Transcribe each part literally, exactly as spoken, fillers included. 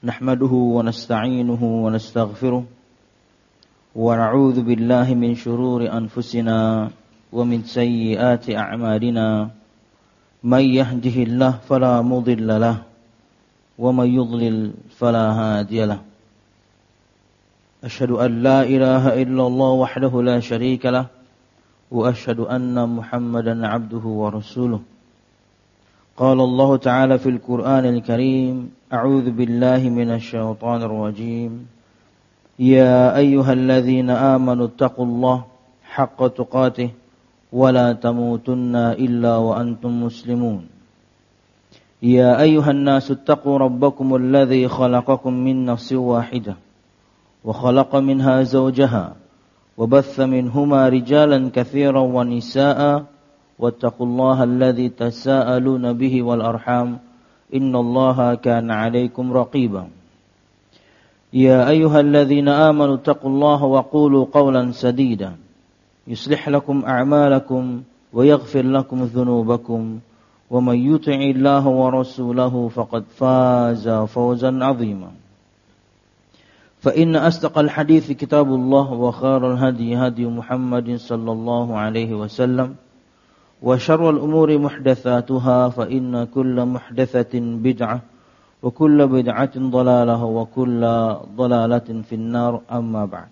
Nahmaduhu wa nasta'inuhu wa nastaghfiruh wa na'udzu billahi min shururi anfusina wa min sayyiati a'malina may yahdihillahu fala mudilla lahu wa may yudlil fala hadiya lahu. Ashhadu an la ilaha illallah wahdahu la sharika lahu wa ashhadu anna Muhammadan 'abduhu wa rasuluh. Qala Allah Ta'ala fil Qur'anil Karim, a'udzu billahi minasy syaithanir rajim. Ya ayyuhalladzina amanu taqullaha haqqa tuqatih wa la tamutunna illa wa antum muslimun. Ya ayyuhan nasu taqu rabbakumul ladzi khalaqakum min nafsin wahidah wa khalaqa minha zawjaha wa batha minhuma rijalan katsiran wa nisaa'a wattaqullaha alladzi tasaaluna bihi wal arham innallaha kana 'alaikum raqiba. Ya ayyuhalladzina amanu taqullaha wa qulu qawlan sadida yuslih lakum a'malakum wa yaghfir lakum dhunubakum wa may yuti'illaha wa rasulahu faqad faza fawzan 'azima. Fa inna asdaqal hadithi kitabullah wa khairal hadi hadi Muhammadin sallallahu alaihi wasallam wa syarrul umuri muhdatsatuha fa inna kulla muhdatsatin bid'ah wa kulla bid'atin dhalalah wa kulla dhalalatin finnar, amma ba'd.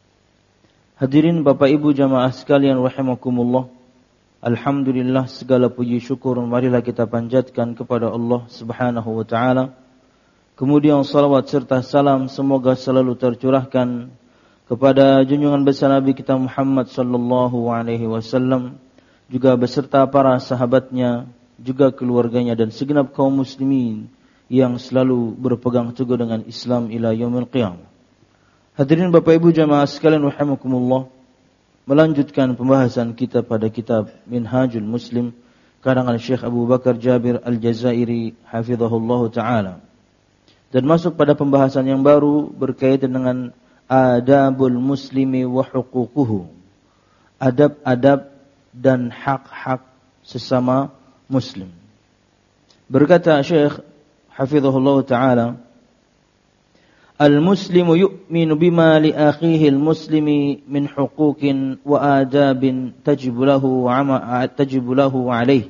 Hadirin Bapak Ibu jamaah sekalian rahimakumullah. Alhamdulillah, segala puji syukur marilah kita panjatkan kepada Allah Subhanahu wa taala. Kemudian salawat serta salam semoga selalu tercurahkan kepada junjungan besar Nabi kita Muhammad sallallahu alaihi wasallam, juga beserta para sahabatnya, juga keluarganya dan segenap kaum muslimin yang selalu berpegang teguh dengan Islam ila yaumil qiyamah. Hadirin Bapak Ibu jamaah sekalian rahimakumullah, melanjutkan pembahasan kita pada kitab Minhajul Muslim karangan Syekh Abu Bakar Jabir Al-Jazairi hafizahullahu taala. Dan masuk pada pembahasan yang baru berkaitan dengan adabul muslimi wa huququhu. Adab-adab dan hak-hak sesama muslim. Berkata Syekh hafizahullah ta'ala, al-muslimu yu'minu bima li akhihi al-muslimi min huquqin wa adabin tajibu lahu tajibu lahu alayh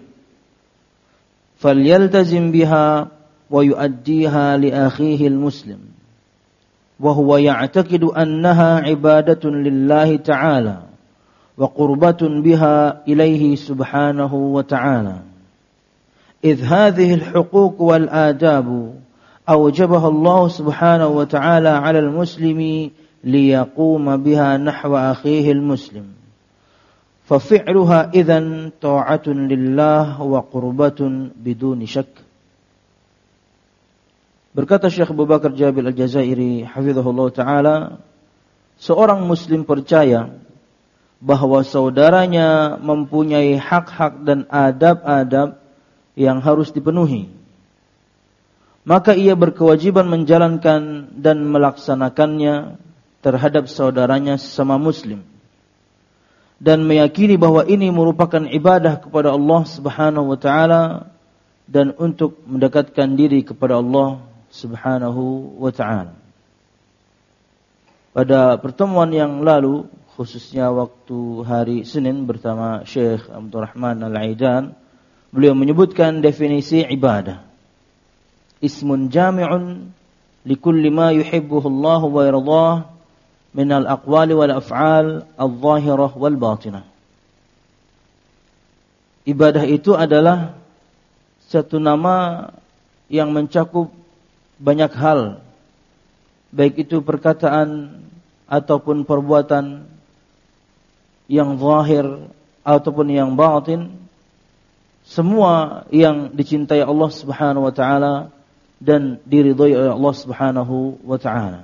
falyaltazim biha wa yu'addiha li akhihi al-muslim wa huwa ya'taqidu annaha ibadatun lillahi ta'ala wa qurbatun biha ilaihi subhanahu wa ta'ala. Idh hadhihi al-huquq wal adabu awjabaha Allah subhanahu wa ta'ala 'ala al-muslimi liyaquma biha nahwa akhihi al-muslim. Fa fi'luha idhan ta'atun lillah wa qurbatun biduni shakk. Berkata Syekh Abu Bakar Jabir Al-Jazairi hafizahullah ta'ala, seorang muslim percaya bahwa saudaranya mempunyai hak-hak dan adab-adab yang harus dipenuhi. Maka ia berkewajiban menjalankan dan melaksanakannya terhadap saudaranya sesama muslim. Dan meyakini bahwa ini merupakan ibadah kepada Allah Subhanahu wa ta'ala dan untuk mendekatkan diri kepada Allah Subhanahu wa ta'ala. Pada pertemuan yang lalu, khususnya waktu hari Senin bersama Syekh Abdul Rahman Al-Aidan, beliau menyebutkan definisi ibadah. Ismun jami'un likulli ma yuhibbuhu Allah wa yardah min al-aqwali wal af'al al-zahirah wal batinah. Ibadah itu adalah satu nama yang mencakup banyak hal, baik itu perkataan ataupun perbuatan yang zahir ataupun yang batin, semua yang dicintai Allah Subhanahu wa taala dan diridhai oleh Allah Subhanahu wa taala.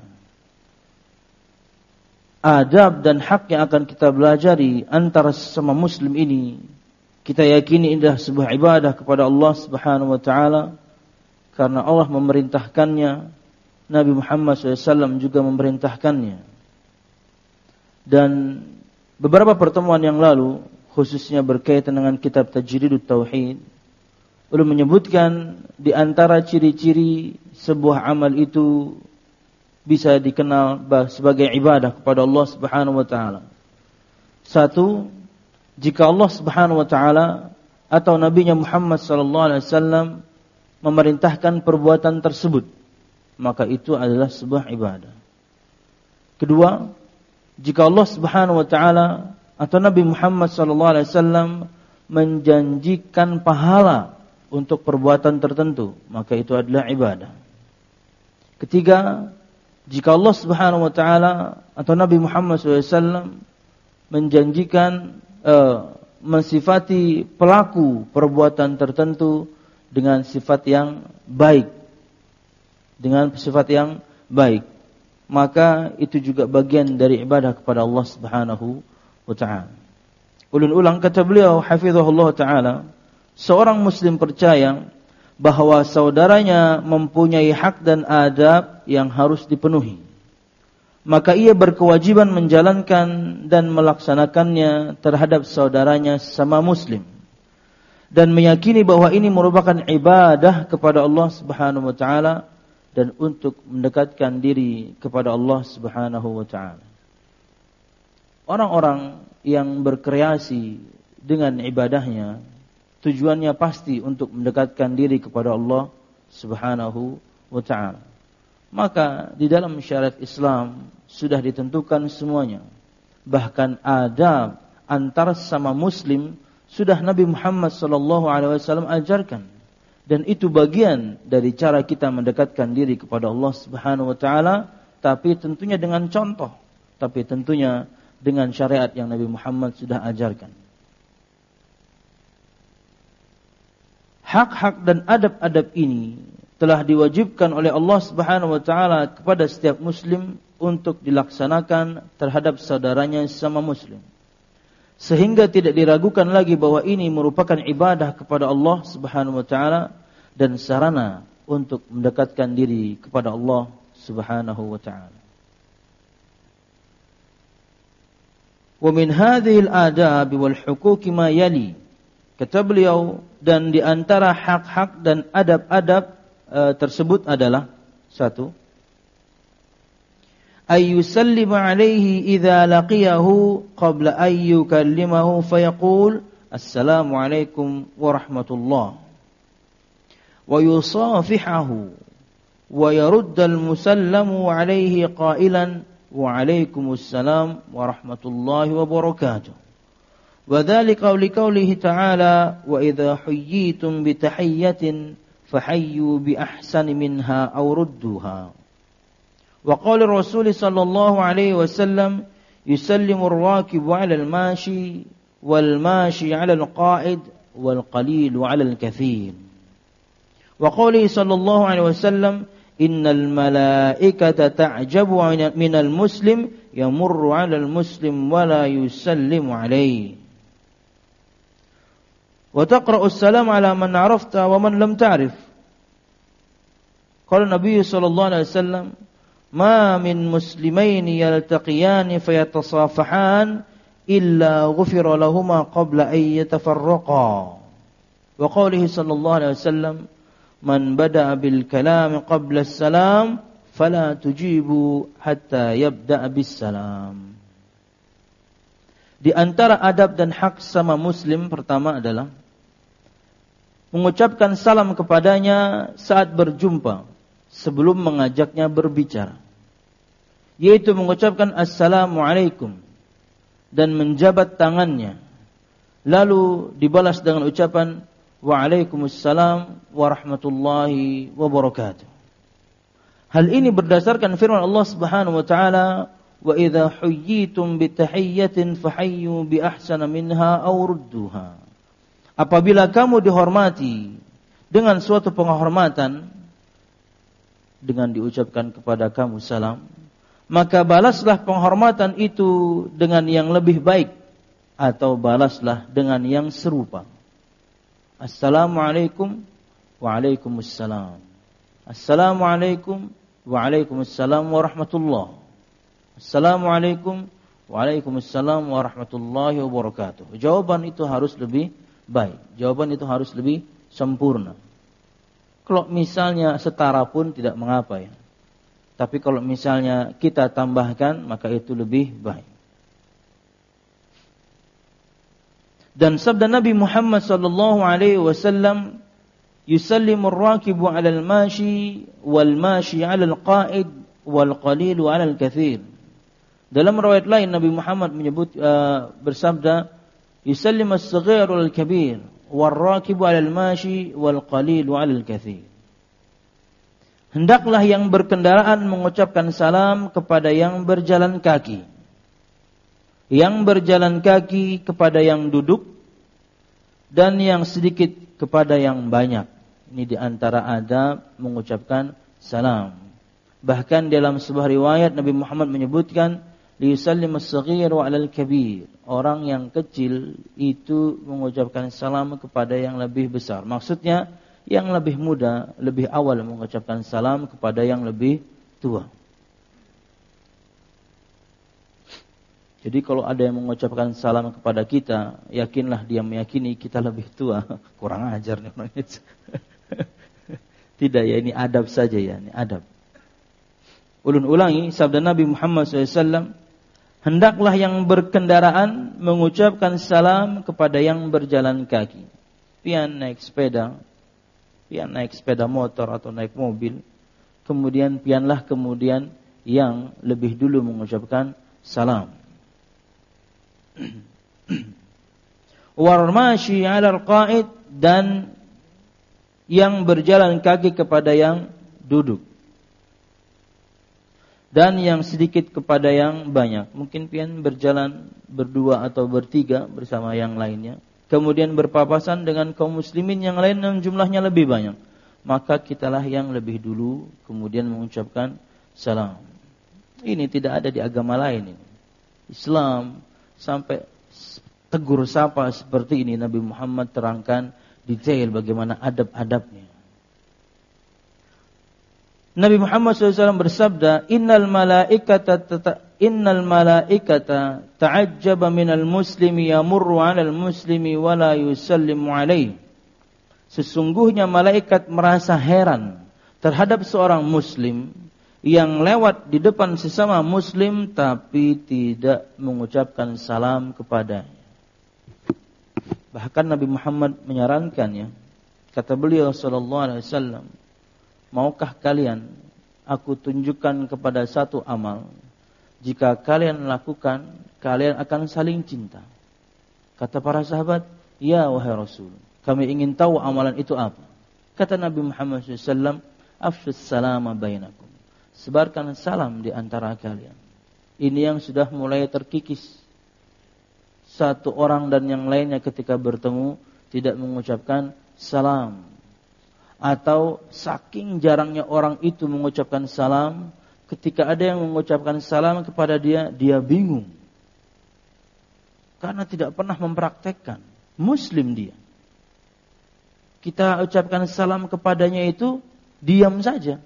Adab dan hak yang akan kita pelajari antara sesama muslim ini, kita yakini indah sebuah ibadah kepada Allah Subhanahu wa taala karena Allah memerintahkannya, Nabi Muhammad shallallahu alaihi wasallam juga memerintahkannya. Dan beberapa pertemuan yang lalu, khususnya berkaitan dengan kitab Tajridut Tauhid, Ulun menyebutkan di antara ciri-ciri sebuah amal itu bisa dikenal sebagai ibadah kepada Allah Subhanahu wa taala. Satu, jika Allah Subhanahu wa taala atau Nabi-Nya Muhammad sallallahu alaihi wasallam memerintahkan perbuatan tersebut, maka itu adalah sebuah ibadah. Kedua, jika Allah Subhanahu wa taala atau Nabi Muhammad sallallahu alaihi wasallam menjanjikan pahala untuk perbuatan tertentu, maka itu adalah ibadah. Ketiga, jika Allah Subhanahu wa taala atau Nabi Muhammad sallallahu alaihi wasallam menjanjikan uh, mensifati pelaku perbuatan tertentu dengan sifat yang baik, dengan sifat yang baik, maka itu juga bagian dari ibadah kepada Allah Subhanahu wa taala. Ulun ulang, kata beliau hafizahullah taala, seorang muslim percaya bahwa saudaranya mempunyai hak dan adab yang harus dipenuhi, maka ia berkewajiban menjalankan dan melaksanakannya terhadap saudaranya sesama muslim, dan meyakini bahwa ini merupakan ibadah kepada Allah Subhanahu wa taala dan untuk mendekatkan diri kepada Allah Subhanahu wa taala. Orang-orang yang berkreasi dengan ibadahnya tujuannya pasti untuk mendekatkan diri kepada Allah Subhanahu wa taala. Maka di dalam syariat Islam sudah ditentukan semuanya. Bahkan adab antar sama muslim sudah Nabi Muhammad sallallahu alaihi wasallam ajarkan, dan itu bagian dari cara kita mendekatkan diri kepada Allah Subhanahu wa taala, tapi tentunya dengan contoh, tapi tentunya dengan syariat yang Nabi Muhammad sudah ajarkan. Hak-hak dan adab-adab ini telah diwajibkan oleh Allah Subhanahu wa taala kepada setiap muslim untuk dilaksanakan terhadap saudaranya sesama muslim, sehingga tidak diragukan lagi bahwa ini merupakan ibadah kepada Allah Subhanahu wa taala dan sarana untuk mendekatkan diri kepada Allah Subhanahu wa taala. Wa min hadhil adab wal huquq ma yali, kata beliau, dan di antara hak-hak dan adab-adab e, tersebut adalah satu, ay yusallima alaihi idza laqiyahu qabla ay yukallimahu fayaqul assalamu alaikum warahmatullah, wa yusafihahu wa yarudda al-musallamu alaihi qailan wa alaikumussalam warahmatullahi wabarakatuh. وذلك لقوله تعالى وإذا حييتم بتحية فحيوا بأحسن منها أو ردوها. وقال الرسول صلى الله عليه وسلم يسلم الراكب على الماشي والماشي على القائد والقليل على الكثير. وقوله صلى الله عليه وسلم إن الملائكة تعجب من المسلم يمر على المسلم ولا يسلم عليه. وتقرأ السلام على من عرفت ومن لم تعرف. قال النبي صلى الله عليه وسلم ما من مسلمين يلتقيان فيتصافحان إلا غفر لهما قبل أن يتفرقا. وقوله صلى الله عليه وسلم من بدأ بالكلام قبل السلام فلا تجيبوا حتى يبدأ بالسلام. Di antara adab dan hak sama muslim pertama adalah mengucapkan salam kepadanya saat berjumpa sebelum mengajaknya berbicara, yaitu mengucapkan assalamualaikum dan menjabat tangannya, lalu dibalas dengan ucapan waalaikumsalam warahmatullahi wabarakatuh. Hal ini berdasarkan firman Allah Subhanahu wa taala, wa idza huyyitum bitahiyyatin fahayyu bi ahsana minha aw rudduha. Apabila kamu dihormati dengan suatu penghormatan, dengan diucapkan kepada kamu salam, maka balaslah penghormatan itu dengan yang lebih baik, atau balaslah dengan yang serupa. Assalamualaikum waalaikumsalam. Assalamualaikum waalaikumsalam warahmatullah. Assalamualaikum waalaikumsalam warahmatullahi wabarakatuh. Jawaban itu harus lebih baik. Jawaban itu harus lebih sempurna. Kalau misalnya setara pun tidak mengapa ya. Tapi kalau misalnya kita tambahkan, maka itu lebih baik. Dan sabda Nabi Muhammad sallallahu alaihi wasallam, yusallimu ar-rakibu 'ala al-mashi wal mashi 'ala al-qa'id wal qalilu 'ala al-katsir. Dalam riwayat lain Nabi Muhammad menyebut uh, bersabda, yusallimu as-saghiru al-kabir wal rakibu 'ala al-mashi wal qalilu 'ala al-katsir. Hendaklah yang berkendaraan mengucapkan salam kepada yang berjalan kaki, yang berjalan kaki kepada yang duduk, dan yang sedikit kepada yang banyak. Ini di antara adab mengucapkan salam. Bahkan dalam sebuah riwayat Nabi Muhammad menyebutkan, liyusallimu as-saghiru 'ala al-kabir. Orang yang kecil itu mengucapkan salam kepada yang lebih besar. Maksudnya yang lebih muda lebih awal mengucapkan salam kepada yang lebih tua. Jadi kalau ada yang mengucapkan salam kepada kita, yakinlah dia meyakini kita lebih tua. Kurang ajar nih orang itu. Tidak ya, ini adab saja ya, ini adab. Ulun ulangi sabda Nabi Muhammad shallallahu alaihi wasallam, hendaklah yang berkendaraan mengucapkan salam kepada yang berjalan kaki. Pian naik sepeda, pian naik sepeda motor atau naik mobil, kemudian pianlah kemudian yang lebih dulu mengucapkan salam. Warmashi 'ala al-qa'id, dan yang berjalan kaki kepada yang duduk, dan yang sedikit kepada yang banyak. Mungkin pian berjalan berdua atau bertiga bersama yang lainnya, kemudian berpapasan dengan kaum muslimin yang lain yang jumlahnya lebih banyak, maka kitalah yang lebih dulu kemudian mengucapkan salam. Ini tidak ada di agama lain ini. Islam sampai tegur sapa seperti ini Nabi Muhammad terangkan detail bagaimana adab-adabnya. Nabi Muhammad shallallahu alaihi wasallam bersabda, innal malaikata tata, innal malaikata ta'ajjaba minal muslimi yamurru 'alal muslimi wa la yusallimu 'alaihi. Sesungguhnya malaikat merasa heran terhadap seorang muslim yang lewat di depan sesama muslim tapi tidak mengucapkan salam kepadanya. Bahkan Nabi Muhammad menyarankannya, kata beliau sallallahu alaihi wasallam, maukah kalian aku tunjukkan kepada satu amal, jika kalian lakukan kalian akan saling cinta? Kata para sahabat, ya wahai Rasul, kami ingin tahu amalan itu apa. Kata Nabi Muhammad shallallahu alaihi wasallam, afshus salama bainakum, sebarkan salam di antara kalian. Ini yang sudah mulai terkikis. Satu orang dan yang lainnya ketika bertemu tidak mengucapkan salam. Atau saking jarangnya orang itu mengucapkan salam, ketika ada yang mengucapkan salam kepada dia, dia bingung. Karena tidak pernah mempraktekkan. Muslim dia. Kita ucapkan salam kepadanya itu, diam saja.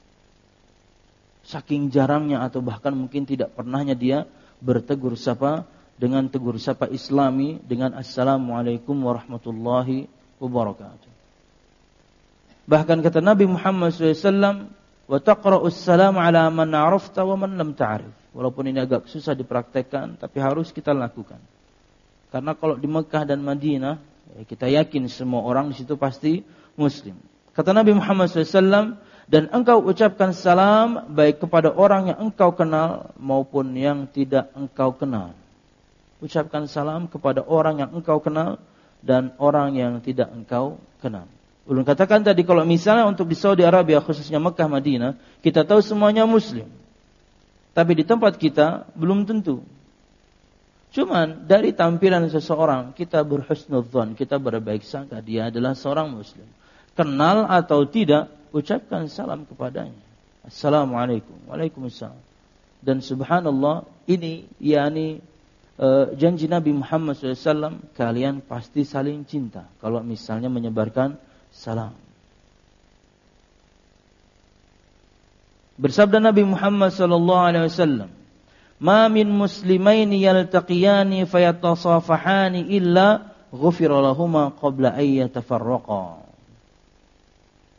Saking jarangnya atau bahkan mungkin tidak pernahnya dia bertegur sapa dengan tegur sapa Islami dengan assalamualaikum warahmatullahi wabarakatuh. Bahkan kata Nabi Muhammad shallallahu alaihi wasallam, wa taqra'us salam ala man 'arafta wa man lam ta'rif. Walaupun ini agak susah dipraktekkan, tapi harus kita lakukan. Karena kalau di Mekah dan Madinah, ya kita yakin semua orang di situ pasti muslim. Kata Nabi Muhammad shallallahu alaihi wasallam, dan engkau ucapkan salam baik kepada orang yang engkau kenal maupun yang tidak engkau kenal. Ucapkan salam kepada orang yang engkau kenal dan orang yang tidak engkau kenal. Ulun katakan tadi, kalau misalnya untuk di Saudi Arabia, khususnya Mekah, Madinah, kita tahu semuanya muslim. Tapi di tempat kita belum tentu. Cuman dari tampilan seseorang kita berhusnudzon, kita berbaik sangka dia adalah seorang muslim. Kenal atau tidak, ucapkan salam kepadanya. Assalamualaikum. Waalaikumsalam. Dan subhanallah, ini yakni uh, janji Nabi Muhammad shallallahu alaihi wasallam, kalian pasti saling cinta kalau misalnya menyebarkan salam. Bersabda Nabi Muhammad sallallahu alaihi wasallam, "Ma min muslimaini yaltaqiyani fayatasafahani illa ghufira lahumā qabla an yatafarraqā."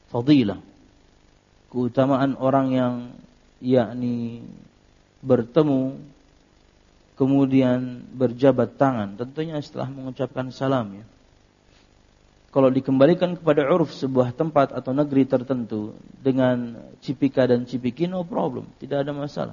fadilah, keutamaan orang yang yakni bertemu kemudian berjabat tangan, tentunya setelah mengucapkan salam ya. Kalau dikembalikan kepada uruf sebuah tempat atau negeri tertentu dengan cipika dan cipiki, no problem, tidak ada masalah.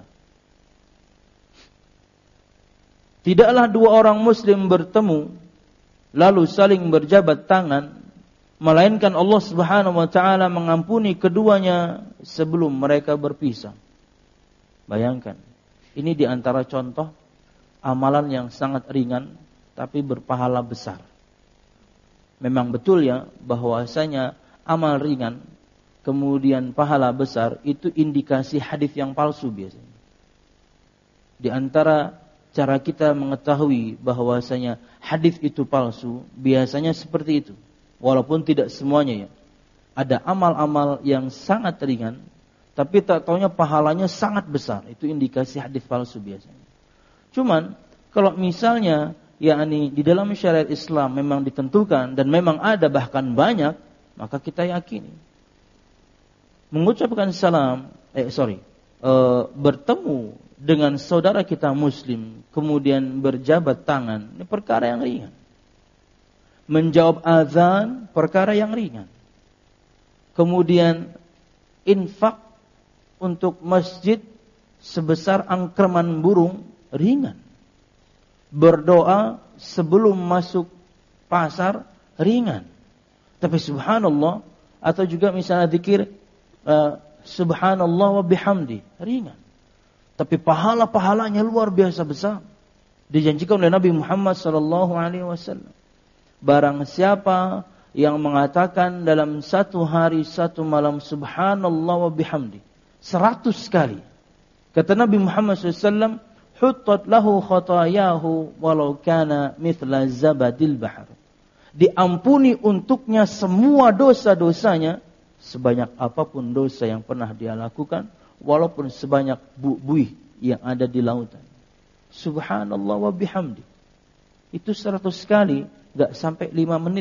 Tidaklah dua orang muslim bertemu lalu saling berjabat tangan, melainkan Allah Subhanahu wa taala mengampuni keduanya sebelum mereka berpisah. Bayangkan, ini diantara contoh amalan yang sangat ringan tapi berpahala besar. Memang betul ya bahwasanya amal ringan kemudian pahala besar itu indikasi hadis yang palsu biasanya. Di antara cara kita mengetahui bahwasanya hadis itu palsu biasanya seperti itu. Walaupun tidak semuanya ya. Ada amal-amal yang sangat ringan tapi tak taunya pahalanya sangat besar. Itu indikasi hadis palsu biasanya. Cuman kalau misalnya yakni di dalam syariat Islam memang ditentukan dan memang ada bahkan banyak, maka kita yakini mengucapkan salam, eh sorry, e, bertemu dengan saudara kita muslim kemudian berjabat tangan, ini perkara yang ringan. Menjawab azan perkara yang ringan. Kemudian infak untuk masjid sebesar angkraman burung ringan. Berdoa sebelum masuk pasar ringan. Tapi subhanallah, atau juga misalnya zikir uh, subhanallah wa bihamdi, ringan. Tapi pahala-pahalanya luar biasa besar. Dijanjikan oleh Nabi Muhammad sallallahu alaihi wasallam. Barang siapa yang mengatakan dalam satu hari satu malam subhanallah wa bihamdi seratus kali, kata Nabi Muhammad sallallahu alaihi wasallam, huttat lahu khatayahu walau kana mithla zabadil bahr. Diampuni untuknya semua dosa-dosanya sebanyak apapun dosa yang pernah dia lakukan, walaupun sebanyak buih yang ada di lautan. Subhanallah wa bihamdi. Itu seratus kali, enggak sampai lima menit.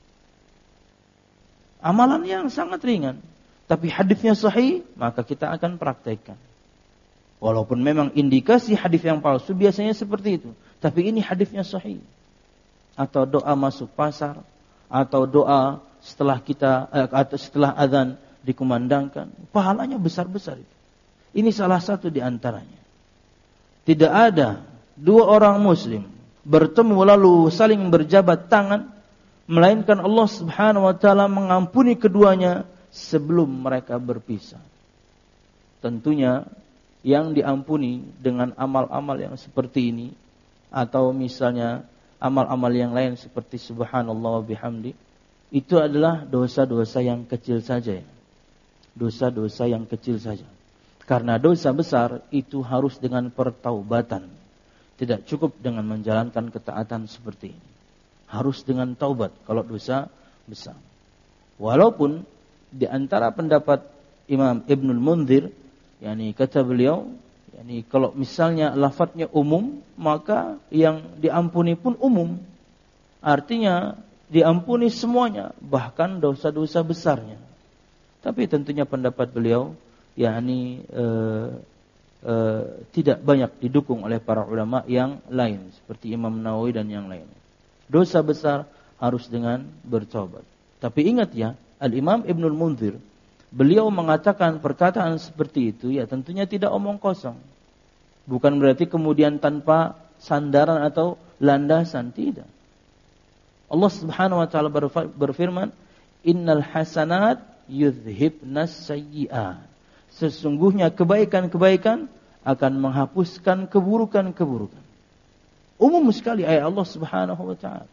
Amalan yang sangat ringan, tapi hadisnya sahih, maka kita akan praktekkan. Walaupun memang indikasi hadis yang palsu biasanya seperti itu, tapi ini hadisnya sahih. Atau doa masuk pasar, atau doa setelah kita eh, atau setelah azan dikumandangkan, pahalanya besar-besar itu. Ini salah satu di antaranya. Tidak ada dua orang muslim bertemu lalu saling berjabat tangan, melainkan Allah Subhanahu wa taala mengampuni keduanya sebelum mereka berpisah. Tentunya yang diampuni dengan amal-amal yang seperti ini, atau misalnya amal-amal yang lain seperti subhanallah wa bihamdi, itu adalah dosa-dosa yang kecil saja ya. Dosa-dosa yang kecil saja. Karena dosa besar itu harus dengan pertaubatan. Tidak cukup dengan menjalankan ketaatan seperti ini. Harus dengan taubat kalau dosa besar. Walaupun di antara pendapat Imam Ibnul Munzir, yakni kata beliau, yakni kalau misalnya lafadznya umum, maka yang diampuni pun umum. Artinya diampuni semuanya, bahkan dosa-dosa besarnya. Tapi tentunya pendapat beliau yakni eh, eh, tidak banyak didukung oleh para ulama yang lain seperti Imam Nawawi dan yang lain. Dosa besar harus dengan bertobat. Tapi ingat ya, Al-Imam Ibnul Munzir, beliau mengatakan perkataan seperti itu ya tentunya tidak omong kosong. Bukan berarti kemudian tanpa sandaran atau landasan, tidak. Allah Subhanahu wa taala berfirman, "Innal hasanat yudhhibnas sayyi'at." Sesungguhnya kebaikan-kebaikan akan menghapuskan keburukan-keburukan. Umum sekali ayat Allah Subhanahu wa taala.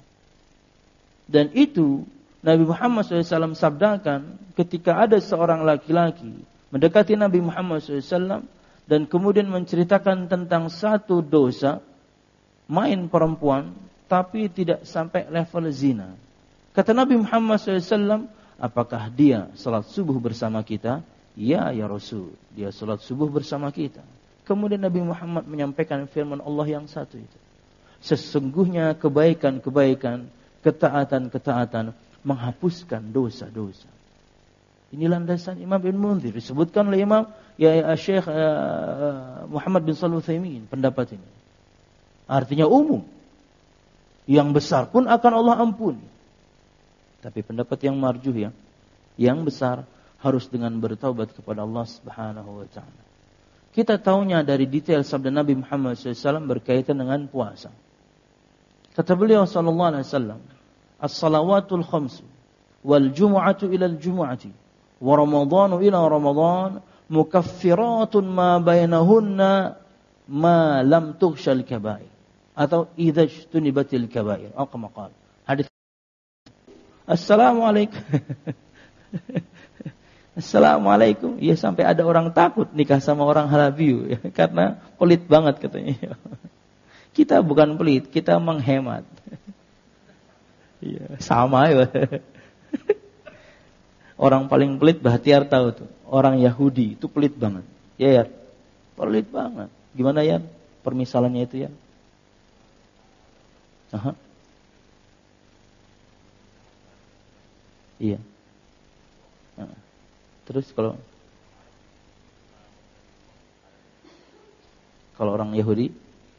Dan itu Nabi Muhammad shallallahu alaihi wasallam sabdakan ketika ada seorang laki-laki mendekati Nabi Muhammad shallallahu alaihi wasallam dan kemudian menceritakan tentang satu dosa, main perempuan tapi tidak sampai level zina. Kata Nabi Muhammad shallallahu alaihi wasallam, apakah dia salat subuh bersama kita? Ya, ya Rasul, dia salat subuh bersama kita. Kemudian Nabi Muhammad menyampaikan firman Allah yang satu itu. Sesungguhnya kebaikan-kebaikan, ketaatan-ketaatan menghapuskan dosa-dosa. Ini landasan Imam Ibn Munzir. Disebutkan oleh Imam ya, ya Syekh uh, Muhammad bin Shalih Al-Utsaimin pendapat ini. Artinya umum. Yang besar pun akan Allah ampuni. Tapi pendapat yang marjuh ya, yang besar harus dengan bertaubat kepada Allah Subhanahu wa taala. Kita tahunya dari detail sabda Nabi Muhammad shallallahu alaihi wasallam berkaitan dengan puasa. Kata beliau sallallahu alaihi wasallam, "As-salawatul khamsu wal jumu'atu ila al-jumu'ati wa ramadhanu ila ramadhan mukaffiratun ma bainahunna ma lam tughshal kaba'ir." Atau idza ijtunibatil kaba'ir. Atau kama qala. Hadis Assalamualaikum. Assalamualaikum. Ya sampai ada orang takut nikah sama orang Halabiu ya, karena pelit banget katanya. Kita bukan pelit, kita menghemat. Iya, sama ya. Orang paling pelit Bahtiar tahu tuh. Orang Yahudi itu pelit banget. Ya ya. Pelit banget. Gimana ya permisalannya itu ya? Aha. Iya. Nah. Terus kalau kalau orang Yahudi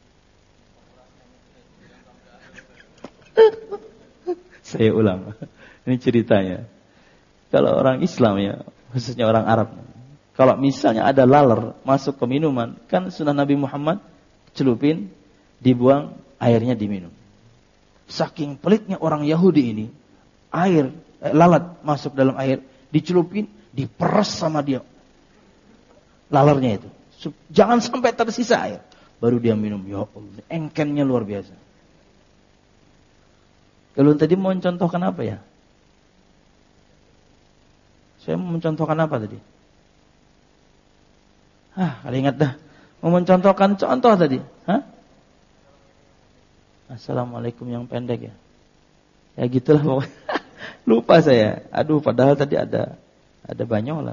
saya ulang. Ini ceritanya. Kalau orang Islam ya, khususnya orang Arab. Kalau misalnya ada laler masuk ke minuman, kan sunnah Nabi Muhammad celupin, dibuang, airnya diminum. Saking pelitnya orang Yahudi ini, air eh, lalat masuk dalam air, dicelupin, diperes sama dia. Lalernya itu. Jangan sampai tersisa air. Baru dia minum. Ya Allah, engkennya luar biasa. Kalau tadi mau mencontohkan apa ya? Saya mau mencontohkan apa tadi? Ah, kali ingat dah. Mau mencontohkan contoh tadi. Hah? Assalamualaikum yang pendek ya. Ya gitulah pokoknya. Lupa saya. Aduh, padahal tadi ada ada banyolan.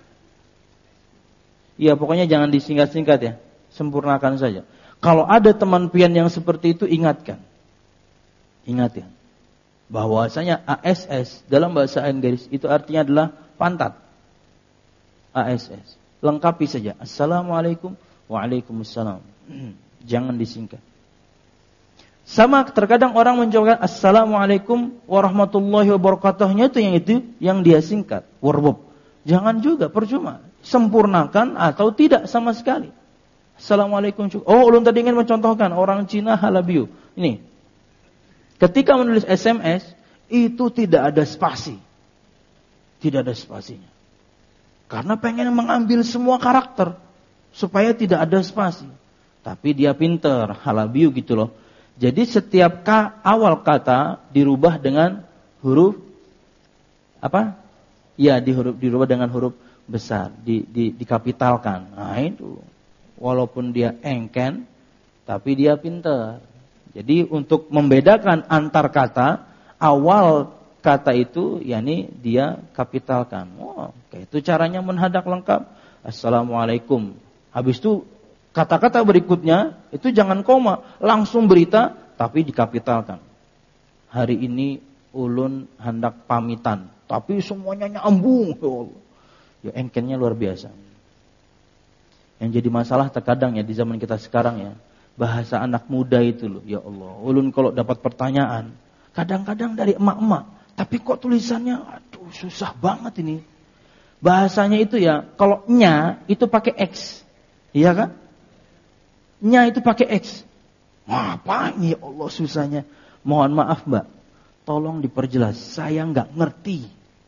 Iya, pokoknya jangan disingkat-singkat ya. Sempurnakan saja. Kalau ada teman pian yang seperti itu, ingatkan. Ingat ya. Bahwasanya A S S dalam bahasa Inggris itu artinya adalah pantat. A S S. Lengkapi saja. Assalamualaikum, waalaikumsalam. Jangan disingkat. Sama terkadang orang menjawab Assalamualaikum warahmatullahi wabarakatuhnya itu yang itu yang dia singkat. Warbub. Jangan juga, percuma. Sempurnakan atau tidak sama sekali. Assalamualaikum. Oh, ulun tadi ingin mencontohkan orang Cina Halabiu. Ini. Ketika menulis S M S itu tidak ada spasi. Tidak ada spasinya. Karena pengen mengambil semua karakter supaya tidak ada spasi. Tapi dia pinter, Halabiu gitu loh. Jadi setiap ka, awal kata dirubah dengan huruf apa? Ya, di huruf dirubah dengan huruf besar, di, di dikapitalkan. Nah, itu. Walaupun dia engken, tapi dia pintar. Jadi untuk membedakan antar kata, awal kata itu yakni dia kapitalkan. Oh, kayak itu caranya menhadak lengkap. Assalamualaikum. Habis itu kata-kata berikutnya itu jangan koma, langsung berita tapi dikapitalkan. Hari ini ulun hendak pamitan, tapi semuanya nyambung. Ya engkennya luar biasa. Yang jadi masalah terkadang ya di zaman kita sekarang ya, bahasa anak muda itu loh, ya Allah. Ulun kalau dapat pertanyaan, kadang-kadang dari emak-emak, tapi kok tulisannya aduh susah banget ini. Bahasanya itu ya, kalau nya itu pakai X. Iya kan? Nya itu pakai X. Apa ini ya Allah susahnya. Mohon maaf Mbak, tolong diperjelas. Saya nggak ngerti.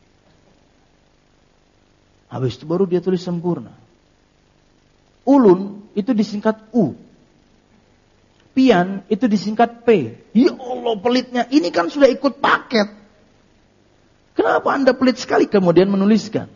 Habis itu baru dia tulis sempurna. Ulun itu disingkat U. Pian itu disingkat P. Ya Allah pelitnya. Ini kan sudah ikut paket. Kenapa Anda pelit sekali kemudian menuliskan?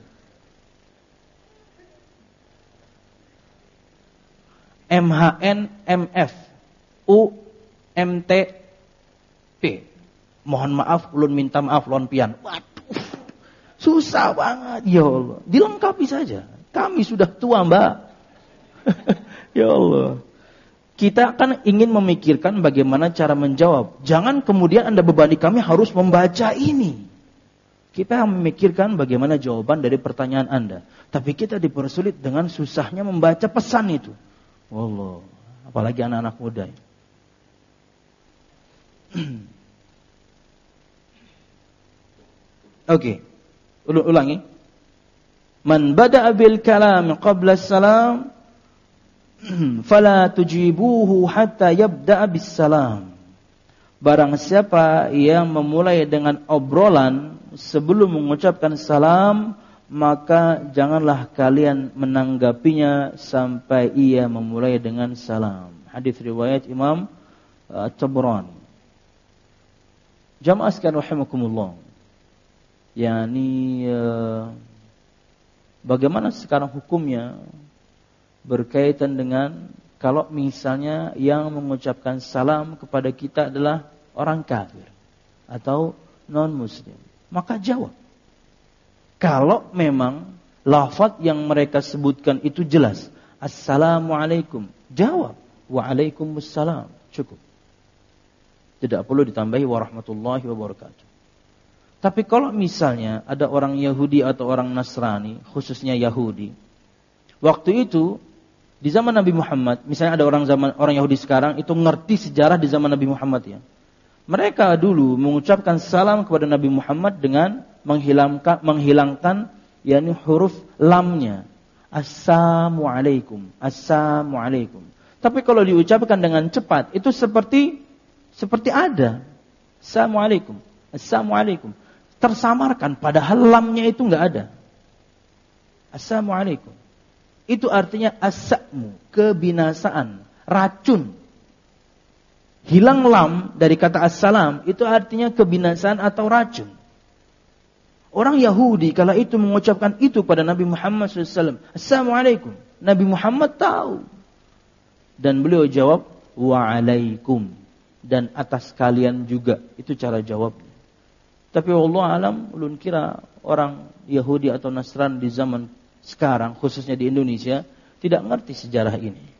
M H N M F U M T P. Mohon maaf, ulun minta maaf lon pian. Waduh, susah banget. Ya Allah, dilengkapi saja. Kami sudah tua Mbak. Ya Allah. Kita kan ingin memikirkan bagaimana cara menjawab. Jangan kemudian Anda bebani kami harus membaca ini. Kita memikirkan bagaimana jawaban dari pertanyaan Anda. Tapi kita dipersulit dengan susahnya membaca pesan itu. Wallah, apalagi anak-anak muda. Oke, okay. Ulangi. Man bada'a bil kalam qabla as-salam fala tujibuhu hatta yabda'a bis salam. Barang siapa yang memulai dengan obrolan sebelum mengucapkan salam, maka janganlah kalian menanggapinya sampai ia memulai dengan salam. Hadis riwayat Imam At-Tabrani. Jamaah sekalian rahimakumullah. Yani uh, bagaimana sekarang hukumnya berkaitan dengan kalau misalnya yang mengucapkan salam kepada kita adalah orang kafir atau non-muslim. Maka jawab. Kalau memang lafaz yang mereka sebutkan itu jelas. Assalamualaikum. Jawab. Waalaikumsalam. Cukup. Tidak perlu ditambahi warahmatullahi wabarakatuh. Tapi kalau misalnya ada orang Yahudi atau orang Nasrani, khususnya Yahudi. Waktu itu, di zaman Nabi Muhammad, misalnya ada orang zaman orang Yahudi sekarang, itu ngerti sejarah di zaman Nabi Muhammad ya. Mereka dulu mengucapkan salam kepada Nabi Muhammad dengan menghilangkan, menghilangkan yakni huruf lamnya. Assalamualaikum, assalamualaikum. Tapi kalau diucapkan dengan cepat, itu seperti seperti ada. Assalamualaikum, assalamualaikum. Tersamarkan, padahal lamnya itu enggak ada. Assalamualaikum. Itu artinya as-sa'mu, kebinasaan, racun. Hilang lam dari kata assalam itu artinya kebinasaan atau racun. Orang Yahudi kala itu mengucapkan itu pada Nabi Muhammad shallallahu alaihi wasallam. Assalamualaikum. Nabi Muhammad tahu. Dan beliau jawab, waalaikum. Dan atas kalian juga. Itu cara jawabnya. Tapi wallahu alam, ulun kira orang Yahudi atau Nasrani di zaman sekarang, khususnya di Indonesia, tidak ngerti sejarah ini.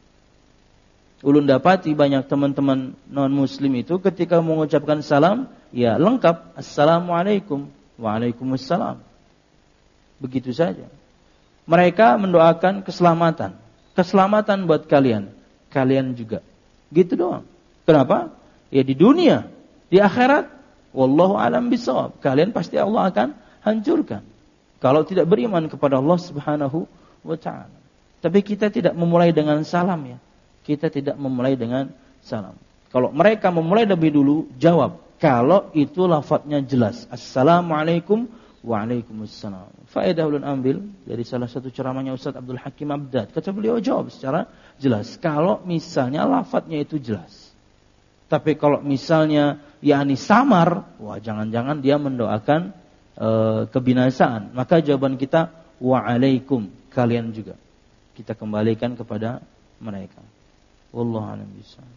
Ulun dapati banyak teman-teman non-muslim itu ketika mengucapkan salam, ya lengkap. Assalamualaikum. Waalaikumsalam. Begitu saja. Mereka mendoakan keselamatan. Keselamatan buat kalian. Kalian juga. Gitu doang. Kenapa? Ya di dunia. Di akhirat. Wallahu alam bisawab. Kalian pasti Allah akan hancurkan. Kalau tidak beriman kepada Allah subhanahu wa ta'ala. Tapi kita tidak memulai dengan salam ya. Kita tidak memulai dengan salam. Kalau mereka memulai lebih dulu, jawab. Kalau itu lafadznya jelas. Assalamualaikum waalaikumsalam. Faedah ulun ambil dari salah satu ceramahnya Ustaz Abdul Hakim Abdad. Kata beliau jawab secara jelas. Kalau misalnya lafadznya itu jelas. Tapi kalau misalnya yakni samar, wah jangan-jangan dia mendoakan e, kebinasaan. Maka jawaban kita, waalaikum. Kalian juga. Kita kembalikan kepada mereka. Wallahu a'lam bishawab.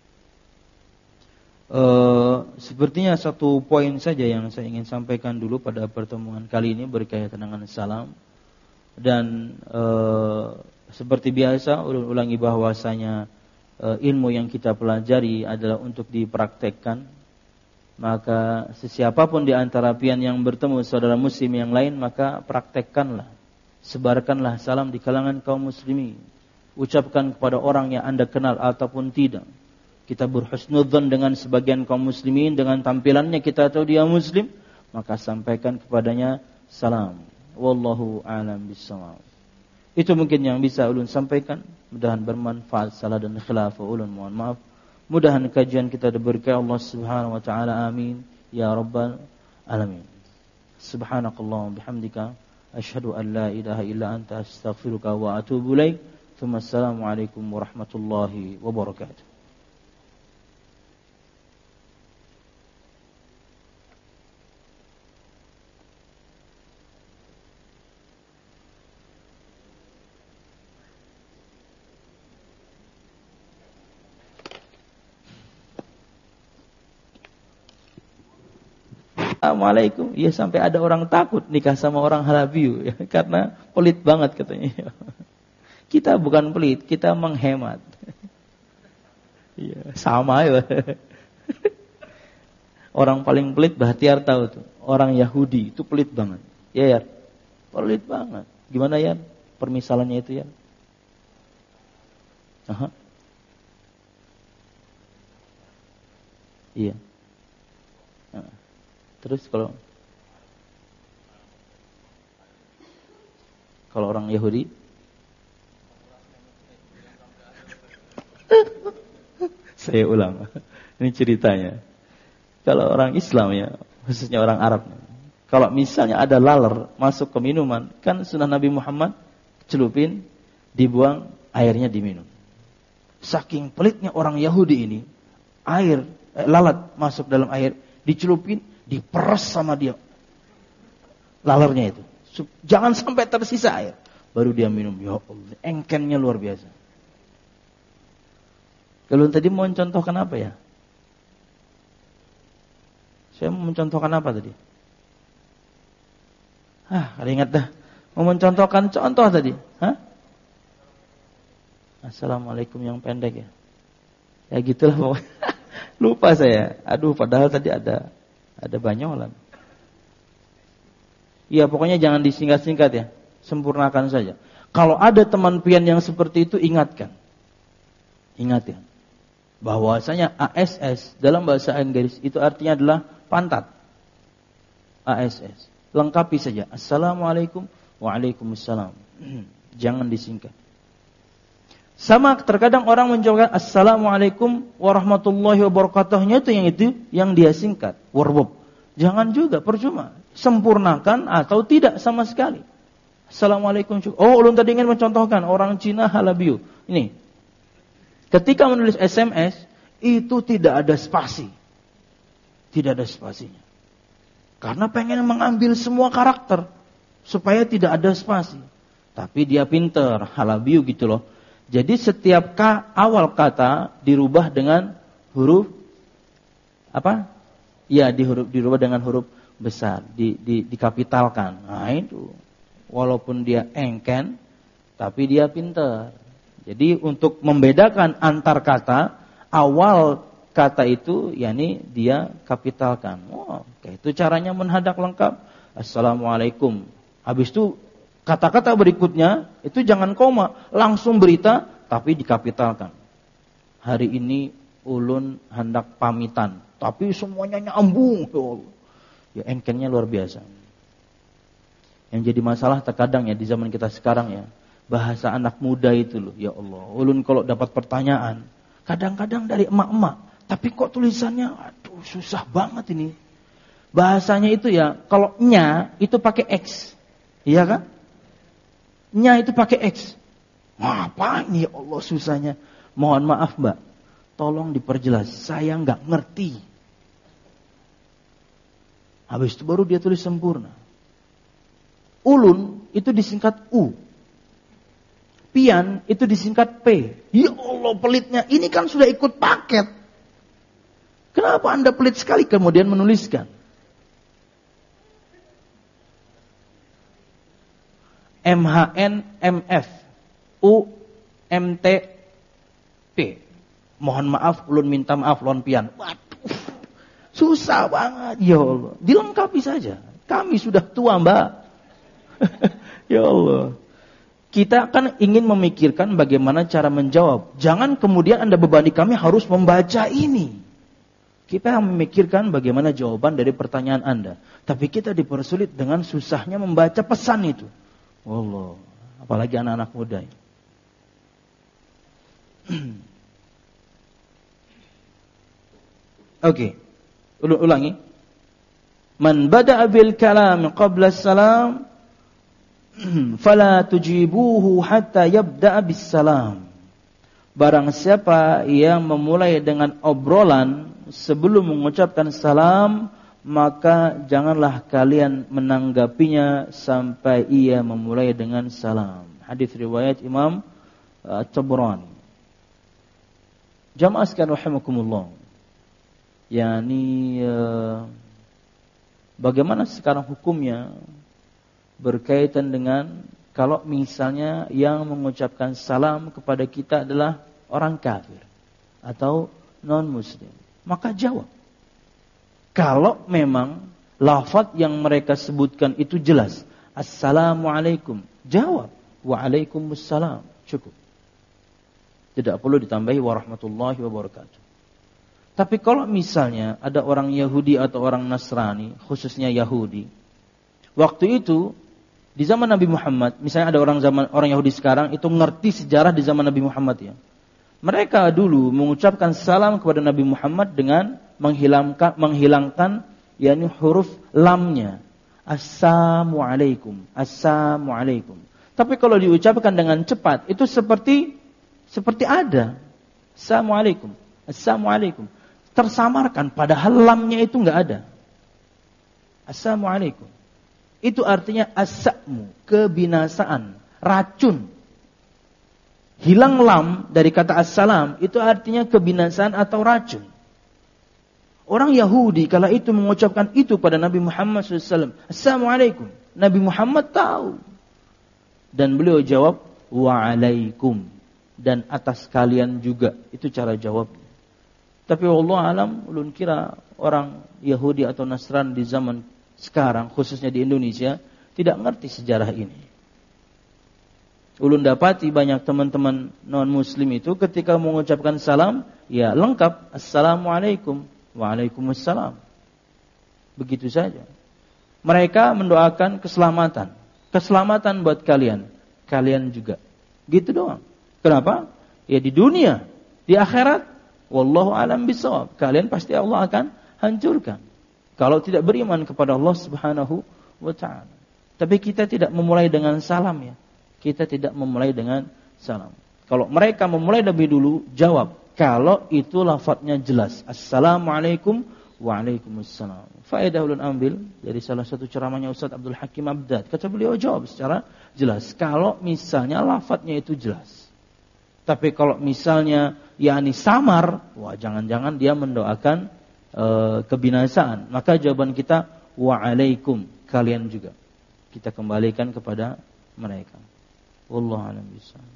Uh, sepertinya satu poin saja yang saya ingin sampaikan dulu pada pertemuan kali ini berkaitan dengan salam. Dan uh, seperti biasa ulun ulangi bahwasanya uh, ilmu yang kita pelajari adalah untuk dipraktekkan. Maka sesiapapun di antara pian yang bertemu saudara muslim yang lain, maka praktekkanlah, sebarkanlah salam di kalangan kaum muslimin. Ucapkan kepada orang yang Anda kenal ataupun tidak. Kita berhusnudzon dengan sebagian kaum muslimin, dengan tampilannya kita tahu dia muslim, maka sampaikan kepadanya salam. Wallahu a'lam bishawab. Itu mungkin yang bisa ulun sampaikan. Mudahan bermanfaat. Salah dan khilaf ulun mohon maaf. Mudahan kajian kita diberi Allah subhanahu wa ta'ala. Amin. Ya Rabbal Alamin. Subhanakallahumma bihamdika. Ashhadu an la ilaha illa anta astaghfiruka wa atubu ilaik. Assalamualaikum warahmatullahi wabarakatuh. Assalamualaikum. Ya sampai ada orang takut nikah sama orang Halabiu ya, karena pelit banget katanya. Kita bukan pelit, kita menghemat. Iya, sama ya. Orang paling pelit Bahtiar tahu tuh. Orang Yahudi itu pelit banget. Ya ya. Pelit banget. Gimana ya permisalannya itu ya? Aha. Iya. Nah. Terus kalau kalau orang Yahudi saya ulang. Ini ceritanya. Kalau orang Islam ya, khususnya orang Arab. Kalau misalnya ada laler masuk ke minuman, kan sunnah Nabi Muhammad celupin, dibuang, airnya diminum. Saking pelitnya orang Yahudi ini, air eh, lalat masuk dalam air, dicelupin, diperes sama dia. Lalernya itu. Jangan sampai tersisa air. Baru dia minum. Ya Allah, engkennya luar biasa. Kalau tadi mau mencontohkan apa ya? Saya mau mencontohkan apa tadi? Hah, ada ingat dah. Mau mencontohkan contoh tadi. Hah? Assalamualaikum yang pendek ya. Ya gitulah pokoknya. Lupa saya. Aduh, padahal tadi ada ada banyolan. Iya, pokoknya jangan disingkat-singkat ya. Sempurnakan saja. Kalau ada teman pian yang seperti itu, ingatkan. Ingatkan. Bahwasanya A S S dalam bahasa Inggris itu artinya adalah pantat. A S S. Lengkapi saja. Assalamualaikum, waalaikumsalam. Jangan disingkat. Sama terkadang orang menjawab Assalamualaikum warahmatullahi wabarakatuhnya itu yang itu yang dia singkat. Warwab. Jangan juga, percuma. Sempurnakan atau tidak sama sekali. Assalamualaikum. Oh, ulun tadi ingin mencontohkan orang Cina halabiu. Ini. Ketika menulis S M S itu tidak ada spasi. Tidak ada spasinya. Karena pengen mengambil semua karakter supaya tidak ada spasi. Tapi dia pinter, halabiu gitu loh. Jadi setiap ka, awal kata dirubah dengan huruf apa? Ya, di huruf dirubah dengan huruf besar, di, di dikapitalkan. Nah, itu. Walaupun dia engken, tapi dia pinter. Jadi untuk membedakan antar kata, awal kata itu yakni dia kapitalkan. Oh, okay. Itu caranya menhadak lengkap. Assalamualaikum. Habis itu kata-kata berikutnya itu jangan koma, langsung berita tapi dikapitalkan. Hari ini ulun hendak pamitan, tapi semuanya nyambung. Ya engkennya luar biasa. Yang jadi masalah terkadang ya di zaman kita sekarang ya, bahasa anak muda itu loh, ya Allah. Ulun kalau dapat pertanyaan, kadang-kadang dari emak-emak, tapi kok tulisannya aduh susah banget ini. Bahasanya itu ya, kalau nya itu pakai X. Iya kan? Nya itu pakai X. Apa ini ya Allah susahnya. Mohon maaf Mbak, tolong diperjelas. Saya nggak ngerti. Habis itu baru dia tulis sempurna. Ulun itu disingkat U. Pian itu disingkat P. Ya Allah pelitnya. Ini kan sudah ikut paket. Kenapa Anda pelit sekali kemudian menuliskan? M H N M F U M T P. Mohon maaf, ulun minta maaf, lon pian. Waduh, susah banget. Ya Allah, dilengkapi saja. Kami sudah tua Mbak. Ya Allah. Kita kan ingin memikirkan bagaimana cara menjawab. Jangan kemudian Anda bebani kami harus membaca ini. Kita memikirkan bagaimana jawaban dari pertanyaan Anda. Tapi kita dipersulit dengan susahnya membaca pesan itu. Allah, apalagi anak-anak muda. Oke, okay. Ulangi. Man bada'a bil kalam qabla salam fala tujibuhu hatta yabda'a bis salam. Barang siapa yang memulai dengan obrolan sebelum mengucapkan salam, maka janganlah kalian menanggapinya sampai ia memulai dengan salam. Hadis riwayat Imam At-Tabrani. Jamaah sekalian rahimakumullah. Yani uh, bagaimana sekarang hukumnya berkaitan dengan kalau misalnya yang mengucapkan salam kepada kita adalah orang kafir atau non muslim, maka jawab. Kalau memang lafaz yang mereka sebutkan itu jelas. Assalamualaikum. Jawab. Waalaikumsalam. Cukup. Tidak perlu ditambahi warahmatullahi wabarakatuh. Tapi kalau misalnya ada orang Yahudi atau orang Nasrani, khususnya Yahudi, waktu itu di zaman Nabi Muhammad, misalnya ada orang zaman orang Yahudi sekarang itu ngerti sejarah di zaman Nabi Muhammad ya. Mereka dulu mengucapkan salam kepada Nabi Muhammad dengan menghilangkan menghilangkan yakni huruf lamnya. Assalamualaikum, assalamualaikum. Tapi kalau diucapkan dengan cepat itu seperti seperti ada assalamualaikum, assalamualaikum. Tersamarkan padahal lamnya itu enggak ada. Assalamualaikum. Itu artinya as-sa'mu, kebinasaan, racun. Hilang lam dari kata assalam itu artinya kebinasaan atau racun. Orang Yahudi kala itu mengucapkan itu pada Nabi Muhammad shallallahu alaihi wasallam. Assalamualaikum. Nabi Muhammad tahu. Dan beliau jawab, waalaikum. Dan atas kalian juga. Itu cara jawabnya. Tapi wallahu alam, ulun kira orang Yahudi atau Nasrani di zaman sekarang, khususnya di Indonesia, tidak ngerti sejarah ini. Ulun dapati banyak teman-teman non-muslim itu ketika mengucapkan salam, ya lengkap, assalamualaikum, waalaikumsalam. Begitu saja. Mereka mendoakan keselamatan. Keselamatan buat kalian. Kalian juga. Gitu doang. Kenapa? Ya di dunia. Di akhirat, wallahu alam bisawab. Kalian pasti Allah akan hancurkan. Kalau tidak beriman kepada Allah Subhanahu wa ta'ala. Tapi kita tidak memulai dengan salam ya. Kita tidak memulai dengan salam. Kalau mereka memulai lebih dulu, jawab. Kalau itu lafadznya jelas. Assalamualaikum waalaikumsalam. Faedah ulun ambil dari salah satu ceramahnya Ustaz Abdul Hakim Abdad. Kata beliau jawab secara jelas. Kalau misalnya lafadznya itu jelas. Tapi kalau misalnya yakni samar, wah jangan-jangan dia mendoakan e, kebinasaan. Maka jawaban kita waalaikum, kalian juga. Kita kembalikan kepada mereka. Wallahu a'lam bishawab.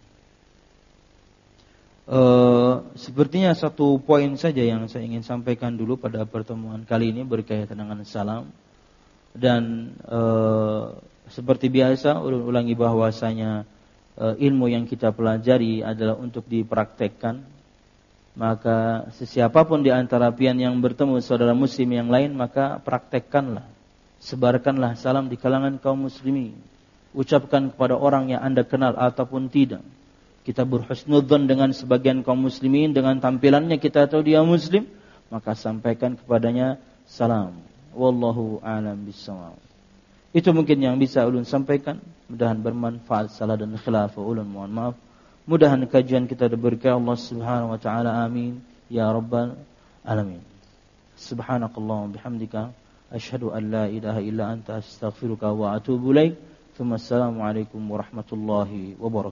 E, sepertinya satu poin saja yang saya ingin sampaikan dulu pada pertemuan kali ini berkaitan dengan salam. Dan e, seperti biasa ulun ulangi bahwasanya ilmu yang kita pelajari adalah untuk dipraktekkan. Maka sesiapapun di antara pian yang bertemu saudara muslim yang lain, maka praktekkanlah, sebarkanlah salam di kalangan kaum muslimin. Ucapkan kepada orang yang anda kenal ataupun tidak. Kita berhusnudzon dengan sebagian kaum muslimin, dengan tampilannya kita tahu dia muslim, maka sampaikan kepadanya salam. Wallahu a'lam bishawab. Itu mungkin yang bisa ulun sampaikan. Mudahan bermanfaat. Salah dan khilaf ulun mohon maaf. Mudahan kajian kita diberkahi Allah Subhanahu wa taala. Amin ya rabbal alamin. Subhanakallahumma bihamdika asyhadu an la ilaha illa anta astaghfiruka wa atubu ilaik. Assalamualaikum warahmatullahi wabarakatuh.